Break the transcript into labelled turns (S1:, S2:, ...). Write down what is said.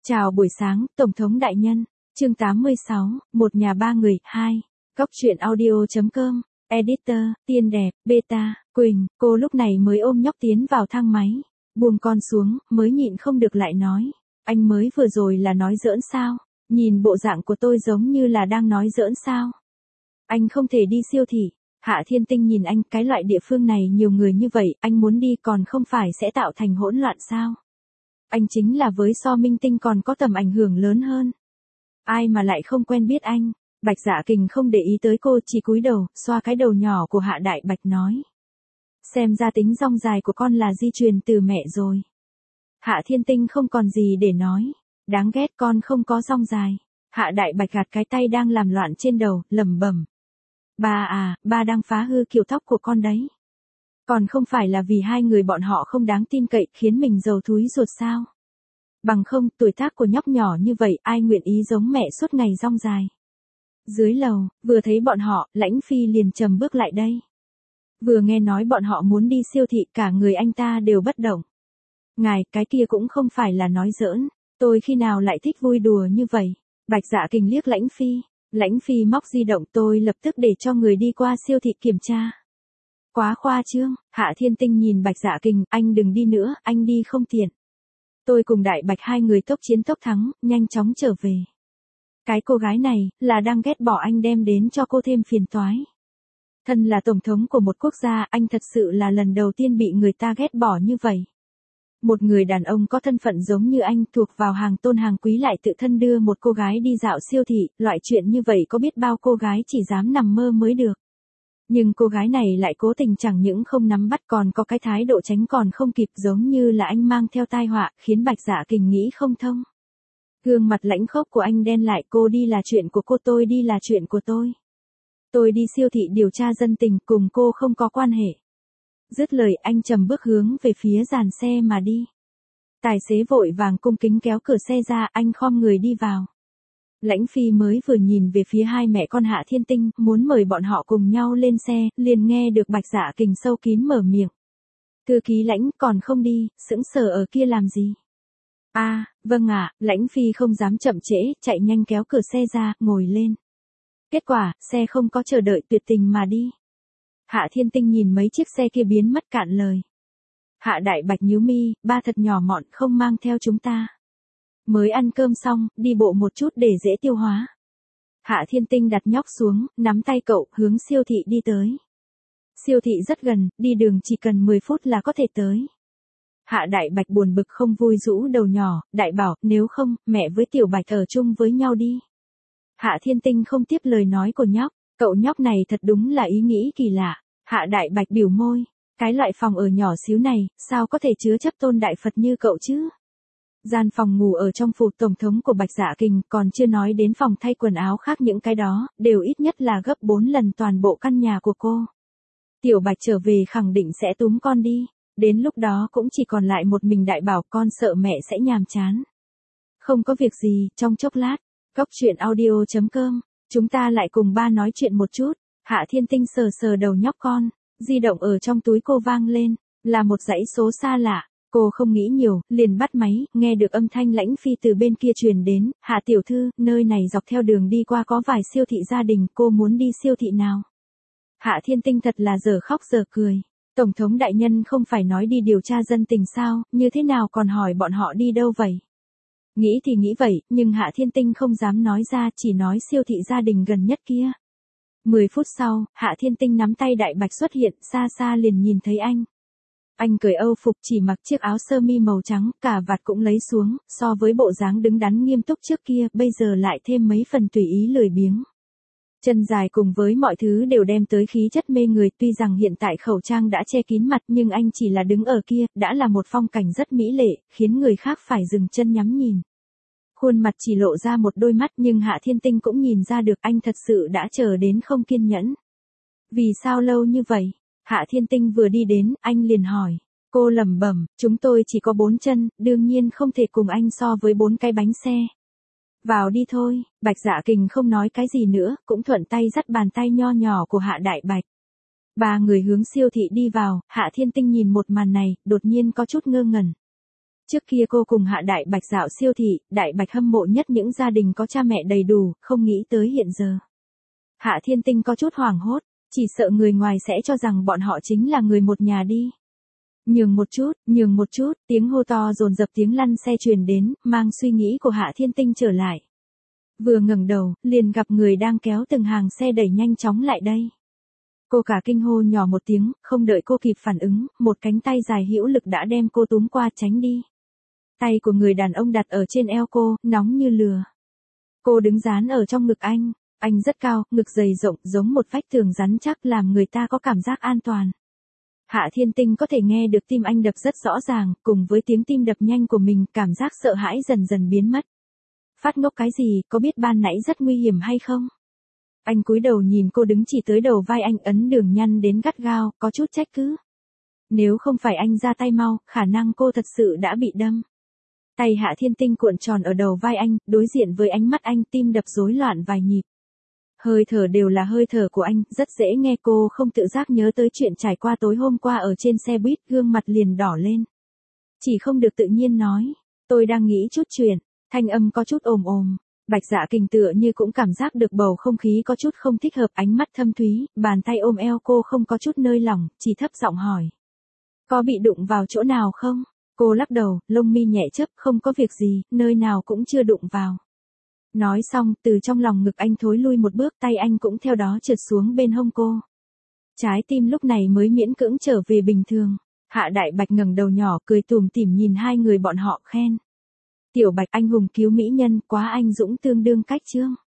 S1: Chào buổi sáng, Tổng thống đại nhân. Chương 86, một nhà ba người, 2. Góc truyện audio.com. Editor, Tiên đẹp, Beta, Quỳnh. Cô lúc này mới ôm nhóc tiến vào thang máy. Buông con xuống, mới nhịn không được lại nói. Anh mới vừa rồi là nói giỡn sao? Nhìn bộ dạng của tôi giống như là đang nói giỡn sao? Anh không thể đi siêu thị. Hạ Thiên Tinh nhìn anh, cái loại địa phương này nhiều người như vậy, anh muốn đi còn không phải sẽ tạo thành hỗn loạn sao? Anh chính là với So Minh Tinh còn có tầm ảnh hưởng lớn hơn. Ai mà lại không quen biết anh. Bạch Dạ Kình không để ý tới cô, chỉ cúi đầu, xoa cái đầu nhỏ của Hạ Đại Bạch nói. Xem ra tính dong dài của con là di truyền từ mẹ rồi. Hạ Thiên Tinh không còn gì để nói. Đáng ghét, con không có dong dài. Hạ Đại Bạch gạt cái tay đang làm loạn trên đầu, lẩm bẩm. Ba à, ba đang phá hư kiểu tóc của con đấy. Còn không phải là vì hai người bọn họ không đáng tin cậy khiến mình giàu thúi ruột sao? Bằng không, tuổi tác của nhóc nhỏ như vậy ai nguyện ý giống mẹ suốt ngày dong dài. Dưới lầu, vừa thấy bọn họ, Lãnh Phi liền trầm bước lại đây. Vừa nghe nói bọn họ muốn đi siêu thị, cả người anh ta đều bất động. Ngài, cái kia cũng không phải là nói giỡn, tôi khi nào lại thích vui đùa như vậy. Bạch Dạ Kình liếc Lãnh Phi. Lãnh Phi móc di động, tôi lập tức để cho người đi qua siêu thị kiểm tra. Quá khoa trương. Hạ Thiên Tinh nhìn Bạch Dạ Kình, anh đừng đi nữa, anh đi không tiện. Tôi cùng Đại Bạch hai người tốc chiến tốc thắng, nhanh chóng trở về. Cái cô gái này, là đang ghét bỏ anh đem đến cho cô thêm phiền toái. Thân là tổng thống của một quốc gia, anh thật sự là lần đầu tiên bị người ta ghét bỏ như vậy. Một người đàn ông có thân phận giống như anh, thuộc vào hàng tôn hàng quý lại tự thân đưa một cô gái đi dạo siêu thị, loại chuyện như vậy có biết bao cô gái chỉ dám nằm mơ mới được. Nhưng cô gái này lại cố tình chẳng những không nắm bắt còn có cái thái độ tránh còn không kịp, giống như là anh mang theo tai họa, khiến Bạch Dạ Kình nghĩ không thông. Gương mặt lãnh khốc của anh đen lại, cô đi là chuyện của cô, tôi đi là chuyện của tôi. Tôi đi siêu thị điều tra dân tình, cùng cô không có quan hệ. Dứt lời anh trầm bước hướng về phía dàn xe mà đi. Tài xế vội vàng cung kính kéo cửa xe ra, anh khom người đi vào. Lãnh Phi mới vừa nhìn về phía hai mẹ con Hạ Thiên Tinh, muốn mời bọn họ cùng nhau lên xe, liền nghe được Bạch Dạ Kình sâu kín mở miệng. Thư ký Lãnh, còn không đi, sững sờ ở kia làm gì? Vâng ạ, Lãnh Phi không dám chậm trễ, chạy nhanh kéo cửa xe ra, ngồi lên. Kết quả, xe không có chờ đợi, tuyệt tình mà đi. Hạ Thiên Tinh nhìn mấy chiếc xe kia biến mất cạn lời. Hạ Đại Bạch nhíu mi, ba thật nhỏ mọn, không mang theo chúng ta. Mới ăn cơm xong, đi bộ một chút để dễ tiêu hóa. Hạ Thiên Tinh đặt nhóc xuống, nắm tay cậu, hướng siêu thị đi tới. Siêu thị rất gần, đi đường chỉ cần 10 phút là có thể tới. Hạ Đại Bạch buồn bực không vui rũ đầu nhỏ, đại bảo, nếu không, mẹ với Tiểu Bạch ở chung với nhau đi. Hạ Thiên Tinh không tiếp lời nói của nhóc, cậu nhóc này thật đúng là ý nghĩ kỳ lạ. Hạ Đại Bạch biểu môi, cái loại phòng ở nhỏ xíu này, sao có thể chứa chấp tôn đại Phật như cậu chứ? Gian phòng ngủ ở trong phủ tổng thống của Bạch Dạ Kình, còn chưa nói đến phòng thay quần áo khác, những cái đó, đều ít nhất là gấp 4 lần toàn bộ căn nhà của cô. Tiểu Bạch trở về khẳng định sẽ túm con đi, đến lúc đó cũng chỉ còn lại một mình đại bảo, con sợ mẹ sẽ nhàm chán. Không có việc gì, trong chốc lát, góc truyện audio.com, chúng ta lại cùng ba nói chuyện một chút. Hạ Thiên Tinh sờ sờ đầu nhóc con, di động ở trong túi cô vang lên, là một dãy số xa lạ. Cô không nghĩ nhiều, liền bắt máy, nghe được âm thanh Lãnh Phi từ bên kia truyền đến. Hạ tiểu thư, nơi này dọc theo đường đi qua có vài siêu thị gia đình, cô muốn đi siêu thị nào? Hạ Thiên Tinh thật là giờ khóc giờ cười. Tổng thống đại nhân không phải nói đi điều tra dân tình sao, như thế nào còn hỏi bọn họ đi đâu vậy? Nghĩ thì nghĩ vậy, nhưng Hạ Thiên Tinh không dám nói ra, chỉ nói siêu thị gia đình gần nhất kia. 10 phút sau, Hạ Thiên Tinh nắm tay Đại Bạch xuất hiện, xa xa liền nhìn thấy anh. Anh cởi âu phục, chỉ mặc chiếc áo sơ mi màu trắng, cà vạt cũng lấy xuống, so với bộ dáng đứng đắn nghiêm túc trước kia, bây giờ lại thêm mấy phần tùy ý lười biếng. Chân dài cùng với mọi thứ đều đem tới khí chất mê người, tuy rằng hiện tại khẩu trang đã che kín mặt nhưng anh chỉ là đứng ở kia, đã là một phong cảnh rất mỹ lệ, khiến người khác phải dừng chân nhắm nhìn. Khuôn mặt chỉ lộ ra một đôi mắt nhưng Hạ Thiên Tinh cũng nhìn ra được anh thật sự đã chờ đến không kiên nhẫn. Vì sao lâu như vậy? Hạ Thiên Tinh vừa đi đến, anh liền hỏi. Cô lẩm bẩm, chúng tôi chỉ có 4 chân, đương nhiên không thể cùng anh so với 4 cái bánh xe. Vào đi thôi, Bạch Dạ Kình không nói cái gì nữa, cũng thuận tay dắt bàn tay nho nhỏ của Hạ Đại Bạch. Ba người hướng siêu thị đi vào, Hạ Thiên Tinh nhìn một màn này, đột nhiên có chút ngơ ngẩn. Trước kia cô cùng Hạ Đại Bạch dạo siêu thị, Đại Bạch hâm mộ nhất những gia đình có cha mẹ đầy đủ, không nghĩ tới hiện giờ. Hạ Thiên Tinh có chút hoảng hốt, chỉ sợ người ngoài sẽ cho rằng bọn họ chính là người một nhà đi. Nhường một chút, tiếng hô to dồn dập tiếng lăn xe truyền đến, mang suy nghĩ của Hạ Thiên Tinh trở lại. Vừa ngẩng đầu, liền gặp người đang kéo từng hàng xe đẩy nhanh chóng lại đây. Cô cả kinh hô nhỏ một tiếng, không đợi cô kịp phản ứng, một cánh tay dài hữu lực đã đem cô túm qua tránh đi. Tay của người đàn ông đặt ở trên eo cô, nóng như lửa. Cô đứng dán ở trong ngực anh rất cao, ngực dày rộng giống một vách tường rắn chắc làm người ta có cảm giác an toàn. Hạ Thiên Tinh có thể nghe được tim anh đập rất rõ ràng, cùng với tiếng tim đập nhanh của mình, cảm giác sợ hãi dần dần biến mất. Phát ngốc cái gì, có biết ban nãy rất nguy hiểm hay không? Anh cúi đầu nhìn cô đứng chỉ tới đầu vai anh, ấn đường nhăn đến gắt gao, có chút trách cứ. Nếu không phải anh ra tay mau, khả năng cô thật sự đã bị đâm. Tay Hạ Thiên Tinh cuộn tròn ở đầu vai anh, đối diện với ánh mắt anh, tim đập rối loạn vài nhịp. Hơi thở đều là hơi thở của anh, rất dễ nghe. Cô không tự giác nhớ tới chuyện trải qua tối hôm qua ở trên xe buýt, gương mặt liền đỏ lên. Chỉ không được tự nhiên nói, tôi đang nghĩ chút chuyện, thanh âm có chút ồm ồm. Bạch Dạ Kình tựa như cũng cảm giác được bầu không khí có chút không thích hợp, ánh mắt thâm thúy, bàn tay ôm eo cô không có chút nơi lỏng, chỉ thấp giọng hỏi. Có bị đụng vào chỗ nào không? Cô lắc đầu, lông mi nhẹ chớp, không có việc gì, nơi nào cũng chưa đụng vào. Nói xong, từ trong lòng ngực anh thối lui một bước, tay anh cũng theo đó trượt xuống bên hông cô. Trái tim lúc này mới miễn cưỡng trở về bình thường. Hạ Đại Bạch ngẩng đầu nhỏ, cười tủm tỉm nhìn hai người bọn họ, khen. Tiểu Bạch anh hùng cứu mỹ nhân, quá anh dũng tương đương cách chương.